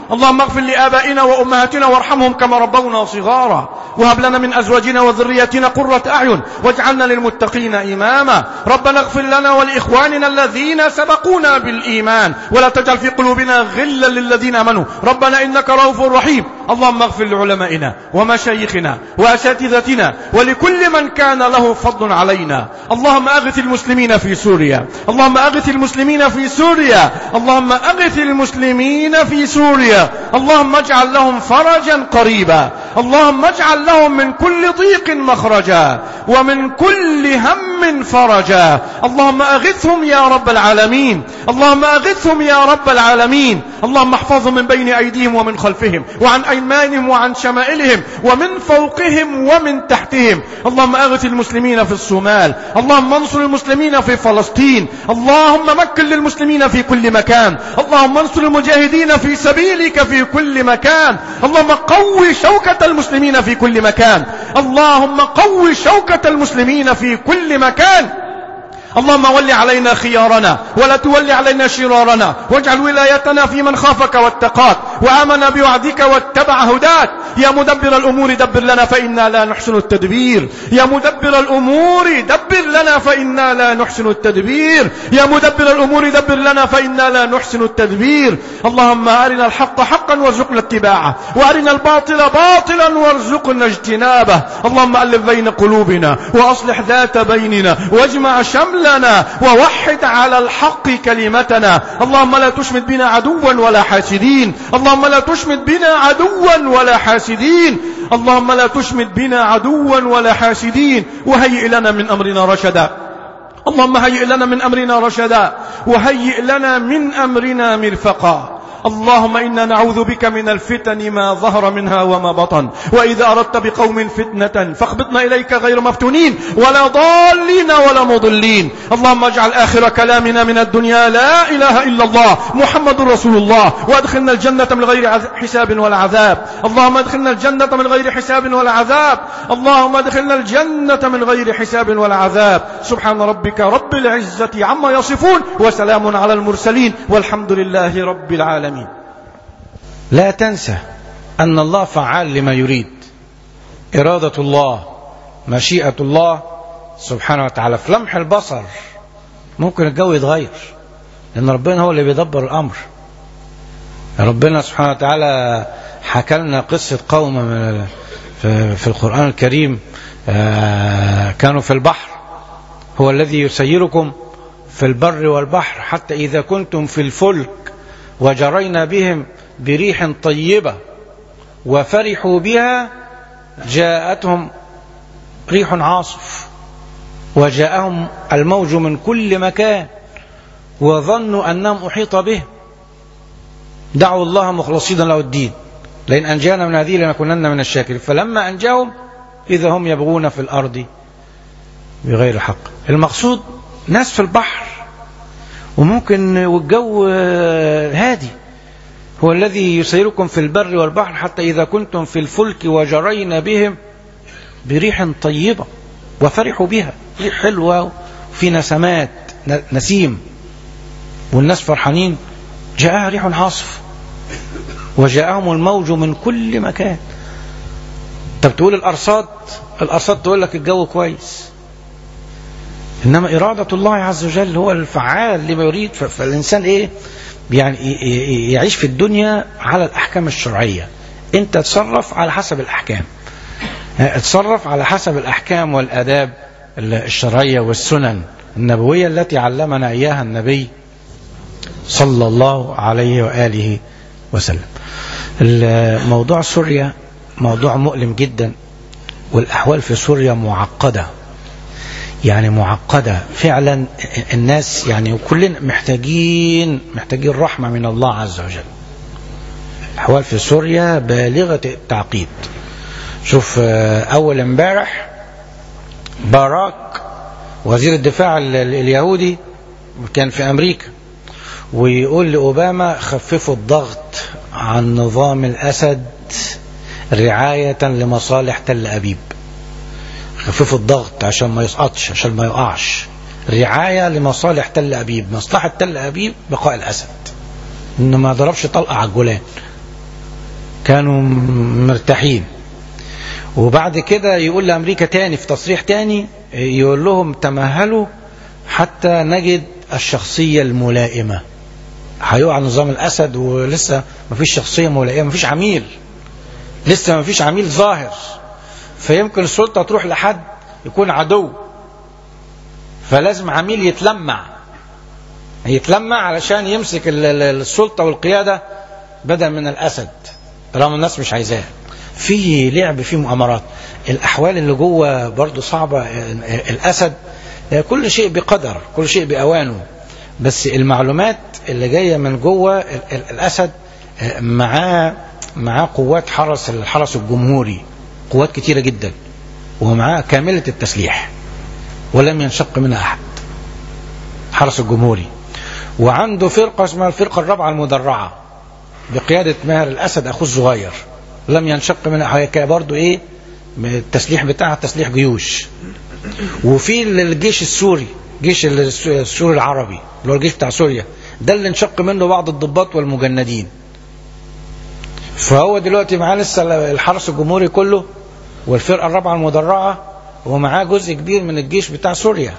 اللهم اغفر لآبائنا وأمهاتنا وارحمهم كما ربونا صغارا، وهب لنا من أزواجنا وذرياتنا قرة أعين واجعلنا للمتقين إماما. ربنا اغفر لنا ولإخواننا الذين سبقونا بالإيمان ولا تجعل في قلوبنا غلا للذين آمنوا ربنا إنك رؤوف رحيم. اللهم اغفر لعلمائنا ومشايخنا وأساتذتنا ولكل من كان له فضل علينا. اللهم أغث المسلمين في سوريا، اللهم أغث المسلمين في سوريا، اللهم أغث المسلمين في سوريا. اللهم اجعل لهم فرجا قريبا، اللهم اجعل لهم من كل ضيق مخرجا ومن كل هم فرجا. اللهم أغثهم يا رب العالمين، اللهم أغثهم يا رب العالمين. اللهم احفظهم من بين أيديهم ومن خلفهم وعن أيمانهم وعن شمائلهم ومن فوقهم ومن تحتهم. اللهم أغث المسلمين في الصومال، اللهم انصر المسلمين في فلسطين، اللهم مكن للمسلمين في كل مكان، اللهم انصر المجاهدين في سبيلك في كل مكان، اللهم قوي شوكة المسلمين في كل مكان، اللهم قوي شوكة المسلمين في كل مكان. اللهم ول علينا خيارنا ولا تول علينا شرارنا، واجعل ولايتنا في من خافك واتقاك وآمن بوعدك واتبع هداك. يا مدبر الأمور دبر لنا فإنا لا نحسن التدبير، يا مدبر الأمور دبر لنا فإنا لا نحسن التدبير، يا مدبر الأمور دبر لنا فإنا لا نحسن التدبير. اللهم أرنا الحق حقا وارزقنا اتباعه، وأرنا الباطل باطلا وارزقنا اجتنابه. اللهم ألف بين قلوبنا وأصلح ذات بيننا واجمع شملنا لنا ووحد على الحق كلمتنا. اللهم لا تشمت بنا عدوا ولا حاسدين، اللهم لا تشمت بنا عدوا ولا حاسدين، اللهم لا تشمت بنا عدوا ولا حاسدين. وهيئ لنا من أمرنا رشدا، اللهم هيئ لنا من أمرنا رشدا وهيئ لنا من أمرنا مرفقا. اللهم إنا نعوذ بك من الفتن ما ظهر منها وما بطن، وإذا أردت بقوم فتنة فاخبطنا إليك غير مفتونين ولا ضالين ولا مضلين. اللهم اجعل آخر كلامنا من الدنيا لا إله إلا الله محمد رسول الله، وادخلنا الجنة من غير حساب ولا عذاب. اللهم ادخلنا الجنة من غير حساب ولا عذاب، اللهم ادخلنا الجنة من غير حساب ولا عذاب. سبحان ربك رب العزة عما يصفون وسلام على المرسلين والحمد لله رب العالمين. لا تنسى أن الله فعال لما يريد، إرادة الله مشيئة الله سبحانه وتعالى. في لمح البصر ممكن الجو يتغير، لأن ربنا هو اللي بيدبر الأمر. ربنا سبحانه وتعالى حكى لنا قصة قوم في القرآن الكريم كانوا في البحر، هو الذي يسيركم في البر والبحر حتى إذا كنتم في الفلك وجرينا بهم بريح طيبة وفرحوا بها جاءتهم ريح عاصف وجاءهم الموج من كل مكان وظنوا أنهم أحيط به دعوا الله مخلصين له الدين لئن أنجانا من هذه لنكونن من الشاكرين. فلما أنجاهم إذا هم يبغون في الأرض بغير حق. المقصود ناس في البحر وممكن والجو هادي، هو الذي يسيركم في البر والبحر حتى إذا كنتم في الفلك وجرينا بهم بريح طيبة وفرحوا بها، ريح حلوة وفي نسمات نسيم والناس فرحانين، جاءها ريح عاصف وجاءهم الموج من كل مكان. طب تقول الأرصاد، الأرصاد تقول لك الجو كويس، إنما إرادة الله عز وجل هو الفعال لما يريد. فالإنسان إيه يعني يعيش في الدنيا على الأحكام الشرعية، أنت تصرف على حسب الأحكام، تصرف على حسب الأحكام والآداب الشرعية والسنن النبوية التي علمنا إياها النبي صلى الله عليه وآله وسلم. موضوع سوريا موضوع مؤلم جدا، والأحوال في سوريا معقدة، يعني معقدة فعلا. الناس يعني كلنا محتاجين محتاجين رحمة من الله عز وجل. الأحوال في سوريا بالغة التعقيد. شوف أول امبارح باراك وزير الدفاع اليهودي كان في أمريكا ويقول لأوباما خففوا الضغط عن نظام الأسد رعاية لمصالح تل أبيب، خففوا الضغط عشان ما يسقطش، عشان ما يقعش، رعاية لمصالح تل أبيب، مصلحة تل أبيب بقاء الأسد، إنه ما ضربش طلقة على الجولان كانوا مرتاحين. وبعد كده يقول لأمريكا تاني في تصريح تاني، يقول لهم تمهلوا حتى نجد الشخصية الملائمة. هيقع نظام الأسد ولسه ما فيش شخصية ملائمة، ما فيش عميل، لسه ما فيش عميل ظاهر، فيمكن السلطة تروح لحد يكون عدو، فلازم عميل يتلمع يتلمع علشان يمسك السلطة والقيادة بدل من الأسد طالما الناس مش عايزاه. فيه لعب، فيه مؤامرات. الأحوال اللي جوه برضو صعبة. الأسد كل شيء بقدر، كل شيء بأوانه، بس المعلومات اللي جاية من جوه الأسد معاه معاه قوات حرس الحرس الجمهوري، قوات كتيرة جدا، ومعاه كاملة التسليح ولم ينشق منها أحد، حرس الجمهوري. وعنده فرقة اسمها الفرقة الرابعة المدرعة بقيادة ماهر الأسد أخوه الصغير، لم ينشق منها برضو إيه التسليح بتاعها، تسليح جيوش. وفي الجيش السوري، جيش السوري العربي اللي هو الجيش بتاع سوريا، ده اللي انشق منه بعض الضباط والمجندين. فهو دلوقتي معاه لسه الحرس الجمهوري كله والفرقة الرابعة المدرعة، ومعاه جزء كبير من الجيش بتاع سوريا.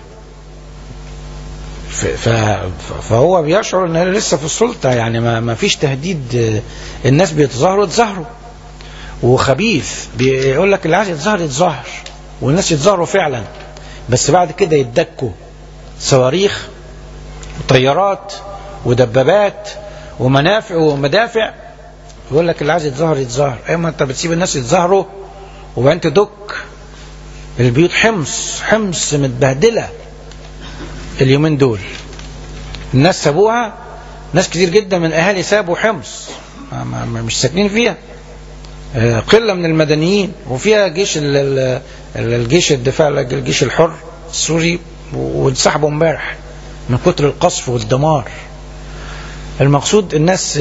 فهو بيشعر ان لسه في السلطة، يعني ما فيش تهديد. الناس بيتظاهروا يتظاهروا، وخبيث بيقول لك اللي عايز يتظاهر يتظاهر، والناس يتظاهروا فعلا، بس بعد كده يتدكوا صواريخ وطيارات ودبابات ومنافع ومدافع. يقول لك اللي عايز يتظاهر يتظاهر. ايما انت بتسيب الناس يتظاهروا وبعدين تدك البيوت. حمص حمص متبهدله اليومين دول، الناس سابوها، ناس كتير جدا من الاهالي سابوا حمص، مش ساكنين فيها، قله من المدنيين، وفيها جيش الجيش الدفاع الجيش الحر السوري، وانسحبوا امبارح من كتر القصف والدمار. المقصود الناس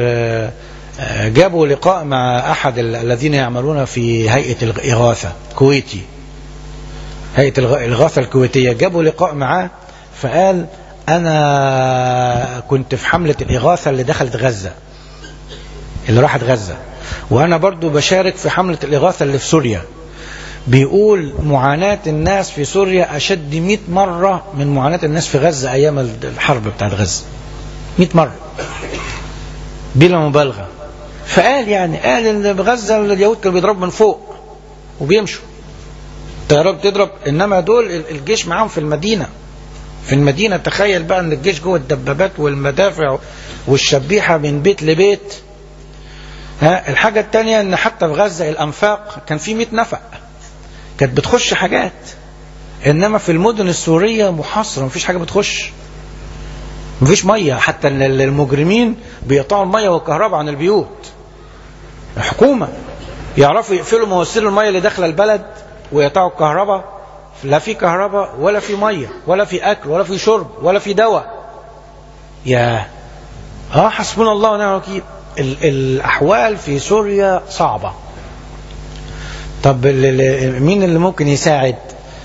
جابوا لقاء مع احد الذين يعملون في هيئة الإغاثة كويتي، هيئة الإغاثة الكويتية، جابوا لقاء معاه، فقال انا كنت في حملة الإغاثة اللي دخلت غزة، اللي راحت غزة، وانا برضو بشارك في حملة الإغاثة اللي في سوريا. بيقول معاناة الناس في سوريا اشد مئة مرة من معاناة الناس في غزة ايام الحرب بتاعت غزة، مئة مرة بلا مبالغة. فقال يعني قال ان بغزة اليهود كانوا بيضربوا من فوق وبيمشوا، الطيارات بتضرب، انما دول الجيش معاهم في المدينة في المدينة. تخيل بقى ان الجيش جوه الدبابات والمدافع والشبيحة من بيت لبيت. ها الحاجة التانية ان حتى في غزة الانفاق كان في مئة نفق كانت بتخش حاجات، انما في المدن السورية محاصرة، مفيش حاجة بتخش، مفيش مية، حتى المجرمين بيقطعوا المية والكهرباء عن البيوت. الحكومة يعرفوا يقفلوا مواسير المية اللي داخله البلد ويقطعوا الكهرباء، لا في كهرباء ولا في مية ولا في اكل ولا في شرب ولا في دواء. يا اه حسبنا الله ونعم الوكيل. الاحوال في سوريا صعبة. طب مين اللي ممكن يساعد؟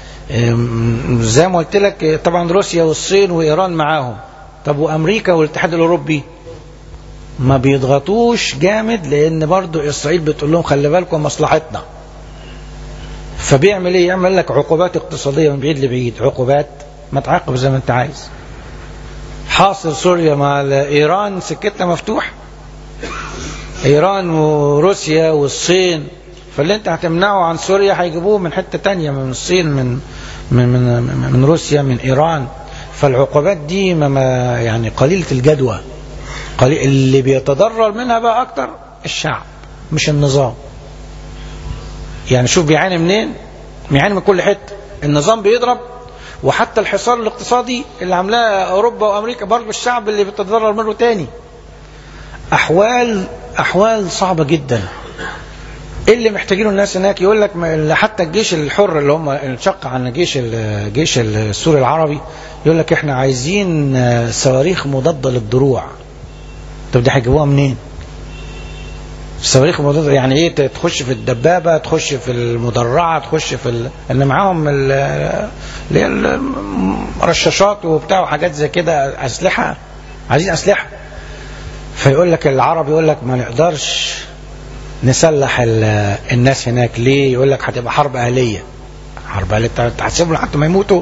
زي ما قلت لك طبعا روسيا والصين وايران معاهم. طب وامريكا والاتحاد الاوروبي ما بيضغطوش جامد، لان برضو اسرائيل بتقول لهم خلي بالكم مصلحتنا. فبيعمل ايه؟ يعمل لك عقوبات اقتصادية من بعيد لبعيد، عقوبات ما تعاقب زي ما انت عايز. حاصر سوريا مع ايران سكتنا مفتوح، ايران وروسيا والصين، فاللي انت هتمنعه عن سوريا هيجيبوه من حتة تانية، من الصين، من من من, من روسيا، من ايران. فالعقوبات دي ما يعني قليلة الجدوى، قليل اللي بيتضرر منها بقى اكتر الشعب مش النظام. يعني شوف بيعاني منين؟ بيعاني من كل حتة. النظام بيضرب، وحتى الحصار الاقتصادي اللي عاملاه اوروبا وامريكا برضه الشعب اللي بيتضرر منه تاني. احوال احوال صعبة جدا. اللي محتاجينه الناس هناك يقول لك حتى الجيش الحر اللي هم انشق عن جيش الجيش السوري العربي، يقول لك احنا عايزين صواريخ مضادة للدروع. طب دي هيجيبوها منين؟ الصواريخ المضادة يعني ايه؟ تخش في الدبابة، تخش في المدرعة، تخش في ال... اللي معاهم اللي هي الرشاشات وبتاع وحاجات زي كده، اسلحة، عايزين اسلحة. فيقول لك العرب يقول لك ما نقدرش نسلح الناس هناك ليه؟ يقول لك هتبقى حرب أهلية. حرب أهلية هتسيبهم حتى ما يموتوا؟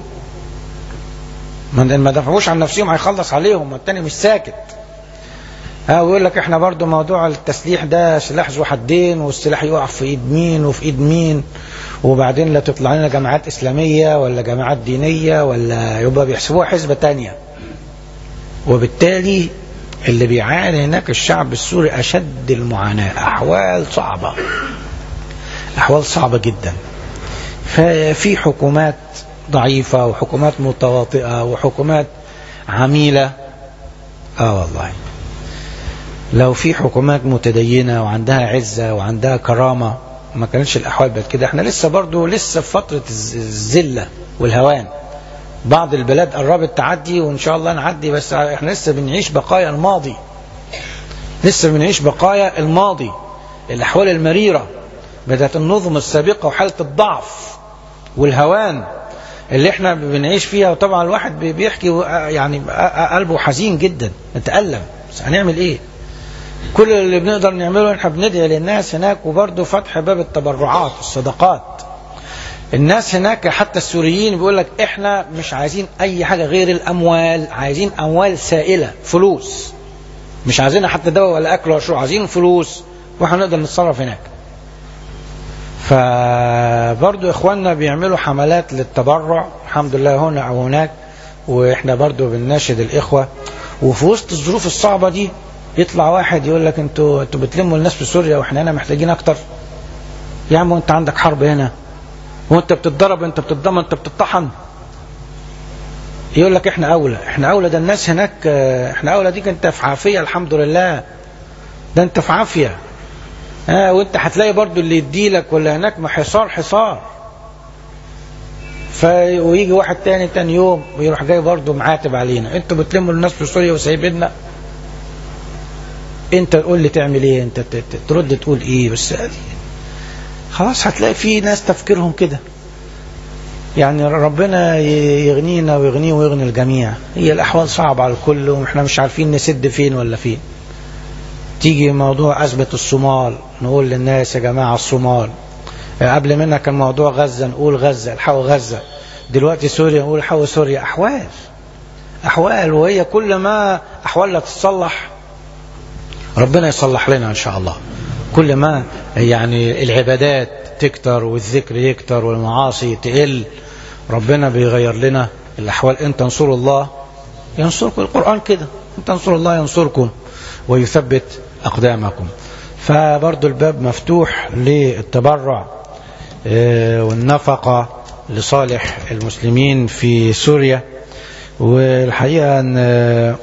ما دفعوش عن نفسهم هيخلص عليهم، والتاني مش ساكت. ها ويقول لك احنا برضو موضوع التسليح ده سلاح ذو حدين، والسلاح يقع في ايد مين وفي ايد مين، وبعدين لا تطلع لنا جماعات اسلامية ولا جماعات دينية، ولا يبقى بيحسبوها حزبة تانية. وبالتالي اللي بيعاني هناك الشعب السوري أشد المعاناة، أحوال صعبة، أحوال صعبة جدا. ففي حكومات ضعيفة وحكومات متواطئة وحكومات عميلة. آه والله لو في حكومات متدينة وعندها عزة وعندها كرامة ما كانتش الأحوال بقت كده. احنا لسه برضو لسه في فترة الذلة والهوان. بعض البلاد قربت تعدي وإن شاء الله نعدي، بس احنا لسه بنعيش بقايا الماضي، لسه بنعيش بقايا الماضي. الأحوال المريرة بدأت النظم السابقة وحالة الضعف والهوان اللي احنا بنعيش فيها. وطبعا الواحد بيحكي يعني قلبه حزين جدا، نتألم، بس هنعمل ايه؟ كل اللي بنقدر نعمله احنا بندعي للناس هناك، وبرضه فتح باب التبرعات والصدقات. الناس هناك حتى السوريين بيقول لك احنا مش عايزين اي حاجة غير الاموال، عايزين اموال سائلة، فلوس، مش عايزين حتى دواء ولا اكل ولا شرب، عايزين فلوس واحنا نقدر نتصرف هناك. فبرضو اخواننا بيعملوا حملات للتبرع الحمد لله هنا او هناك، واحنا برضو بنناشد الاخوة. وفي وسط الظروف الصعبة دي يطلع واحد يقول لك انتوا انتوا بتلموا الناس في سوريا واحنا هنا محتاجين اكتر. يا عم وانت عندك حرب هنا، وانت بتتضرب، انت بتتضمن، انت بتطحن. يقول لك احنا اولى، احنا اولى. ده الناس هناك احنا اولى، ديك انت في عافية الحمد لله، ده انت في عافية. ها وانت هتلاقي برضو اللي يديلك ولا هناك ما حصار حصار. في ويجي واحد تاني تاني يوم ويروح جاي برضو معاتب علينا، انتوا بتلموا الناس في سوريا وسايبيننا. انت تقول لي تعمل ايه؟ انت ترد تقول ايه؟ بس خلاص هتلاقي في ناس تفكيرهم كده. يعني ربنا يغنينا ويغنيه ويغني الجميع. هي الاحوال صعبة على الكل واحنا مش عارفين نسد فين ولا فين. تيجي موضوع أزمة الصومال نقول للناس يا جماعة الصومال، قبل منها كان موضوع غزة نقول غزة الحقوا غزة، دلوقتي سوريا نقول الحقوا سوريا. أحوال أحوال وهي كل ما أحوالها تتصلح ربنا يصلح لنا إن شاء الله. كل ما يعني العبادات تكتر والذكر يكتر والمعاصي تقل ربنا بيغير لنا الأحوال. إن تنصروا الله ينصركم، القرآن كده، إن تنصروا الله ينصركم ويثبت أقدامكم. فبرضو الباب مفتوح للتبرع والنفقة لصالح المسلمين في سوريا. والحقيقة أن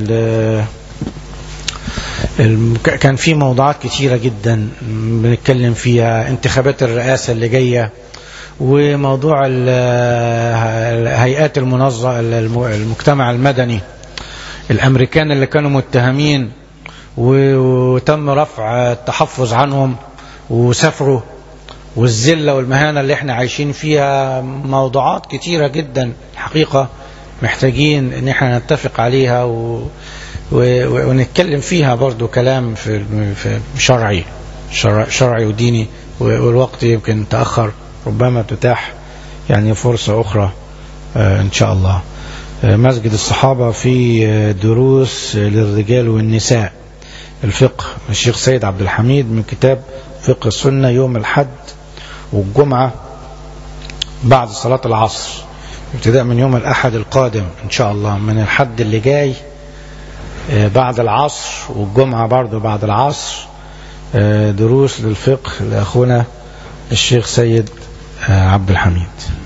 كان في موضوعات كثيرة جدا بنتكلم فيها، انتخابات الرئاسة اللي جاية، وموضوع الهيئات المنظمة، المجتمع المدني، الأمريكان اللي كانوا متهمين وتم رفع التحفظ عنهم وسافروا، والذلة والمهانة اللي احنا عايشين فيها. موضوعات كتيرة جدا الحقيقة محتاجين ان احنا نتفق عليها و... و... ونتكلم فيها برضو كلام في, في شرعي شرع... شرعي وديني. والوقت يمكن تأخر، ربما تتاح يعني فرصة أخرى آه إن شاء الله. آه مسجد الصحابة في دروس للرجال والنساء الفقه، الشيخ سيد عبد الحميد، من كتاب فقه السنة، يوم الحد والجمعة بعد صلاة العصر، ابتداء من يوم الأحد القادم إن شاء الله، من الحد اللي جاي بعد العصر، والجمعة برضو بعد العصر، دروس للفقه لأخونا الشيخ سيد عبد الحميد.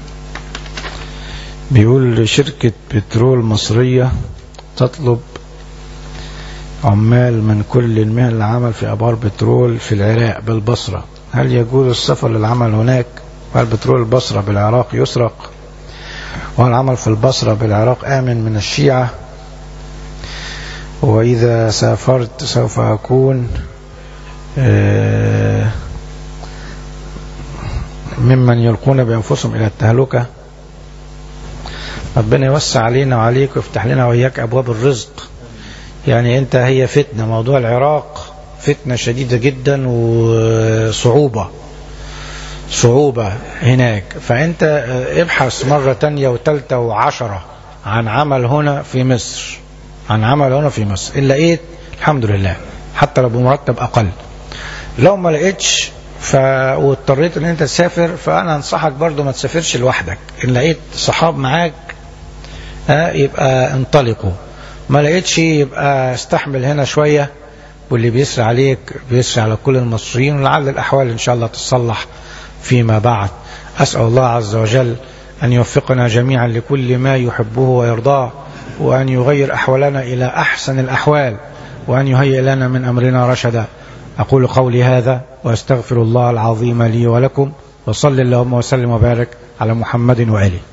بيقول شركة بترول مصرية تطلب عمال من كل المهن العمل في أبار بترول في العراق بالبصرة، هل يجوز السفر للعمل هناك؟ وهل بترول البصرة بالعراق يسرق؟ وهل العمل في البصرة بالعراق آمن من الشيعة؟ وإذا سافرت سوف أكون ممن يلقون بأنفسهم إلى التهلكة؟ ربنا يوسع علينا وعليك ويفتح لنا وإياك أبواب الرزق. يعني أنت هي فتنة، موضوع العراق فتنة شديدة جدا وصعوبة صعوبة هناك. فأنت ابحث مرة تانية وتالتة وعشرة عن عمل هنا في مصر، عن عمل هنا في مصر. إن لقيت الحمد لله، حتى لو بمرتب أقل. لو ما لقيتش ف... واضطريت ان انت تسافر، فانا انصحك برضو ما تسافرش لوحدك. ان لقيت صحاب معاك ها يبقى انطلقوا، ما لقيتش يبقى استحمل هنا شوية، واللي بيسري عليك بيسري على كل المصريين، ولعل الأحوال إن شاء الله تصلح فيما بعد. أسأل الله عز وجل أن يوفقنا جميعا لكل ما يحبه ويرضاه، وأن يغير أحوالنا إلى أحسن الأحوال، وأن يهيئ لنا من أمرنا رشدا. أقول قولي هذا وأستغفر الله العظيم لي ولكم، وصل اللهم وسلم وبارك على محمد وآله.